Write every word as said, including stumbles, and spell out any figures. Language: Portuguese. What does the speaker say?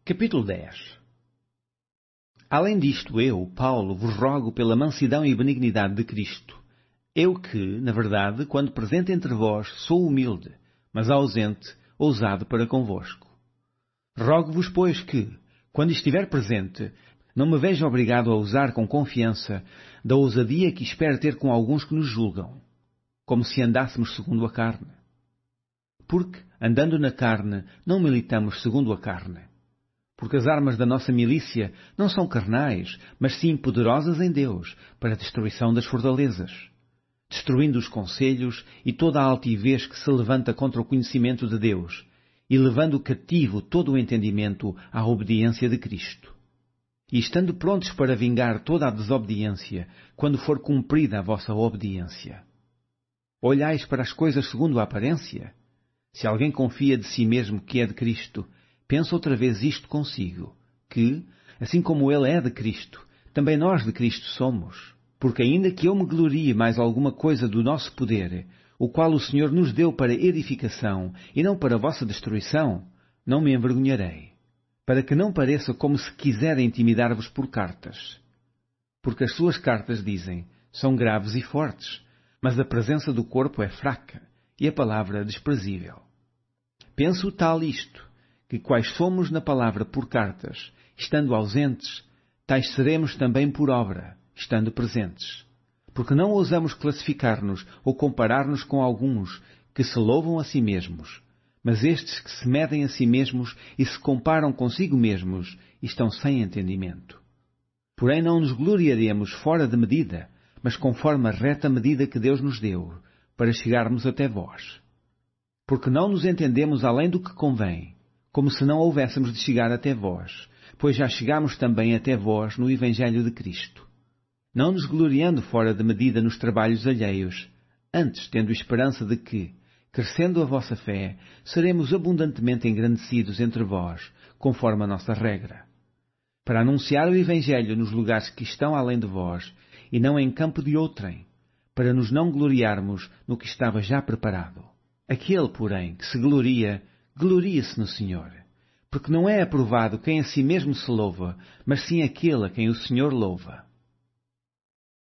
Capítulo dez. Além disto, eu, Paulo, vos rogo pela mansidão e benignidade de Cristo. Eu que, na verdade, quando presente entre vós, sou humilde, mas ausente, ousado para convosco. Rogo-vos, pois, que, quando estiver presente, não me veja obrigado a usar com confiança da ousadia que espero ter com alguns que nos julgam, como se andássemos segundo a carne. Porque, andando na carne, não militamos segundo a carne. Porque as armas da nossa milícia não são carnais, mas sim poderosas em Deus, para a destruição das fortalezas, destruindo os conselhos e toda a altivez que se levanta contra o conhecimento de Deus, e levando cativo todo o entendimento à obediência de Cristo. E estando prontos para vingar toda a desobediência, quando for cumprida a vossa obediência. Olhais para as coisas segundo a aparência? Se alguém confia de si mesmo que é de Cristo, pensa outra vez isto consigo, que, assim como ele é de Cristo, também nós de Cristo somos. Porque ainda que eu me glorie mais alguma coisa do nosso poder, o qual o Senhor nos deu para edificação e não para vossa destruição, não me envergonharei, para que não pareça como se quisera intimidar-vos por cartas. Porque as suas cartas, dizem, são graves e fortes, mas a presença do corpo é fraca e a palavra desprezível. Penso tal isto, que quais somos na palavra por cartas, estando ausentes, tais seremos também por obra, estando presentes. Porque não ousamos classificar-nos ou comparar-nos com alguns que se louvam a si mesmos, mas estes que se medem a si mesmos e se comparam consigo mesmos estão sem entendimento. Porém não nos gloriaremos fora de medida, mas conforme a reta medida que Deus nos deu, para chegarmos até vós. Porque não nos entendemos além do que convém, como se não houvéssemos de chegar até vós, pois já chegamos também até vós no Evangelho de Cristo. Não nos gloriando fora de medida nos trabalhos alheios, antes tendo esperança de que, crescendo a vossa fé, seremos abundantemente engrandecidos entre vós, conforme a nossa regra. Para anunciar o Evangelho nos lugares que estão além de vós, e não em campo de outrem, para nos não gloriarmos no que estava já preparado. Aquele, porém, que se gloria, glorie-se no Senhor, porque não é aprovado quem a si mesmo se louva, mas sim aquele a quem o Senhor louva.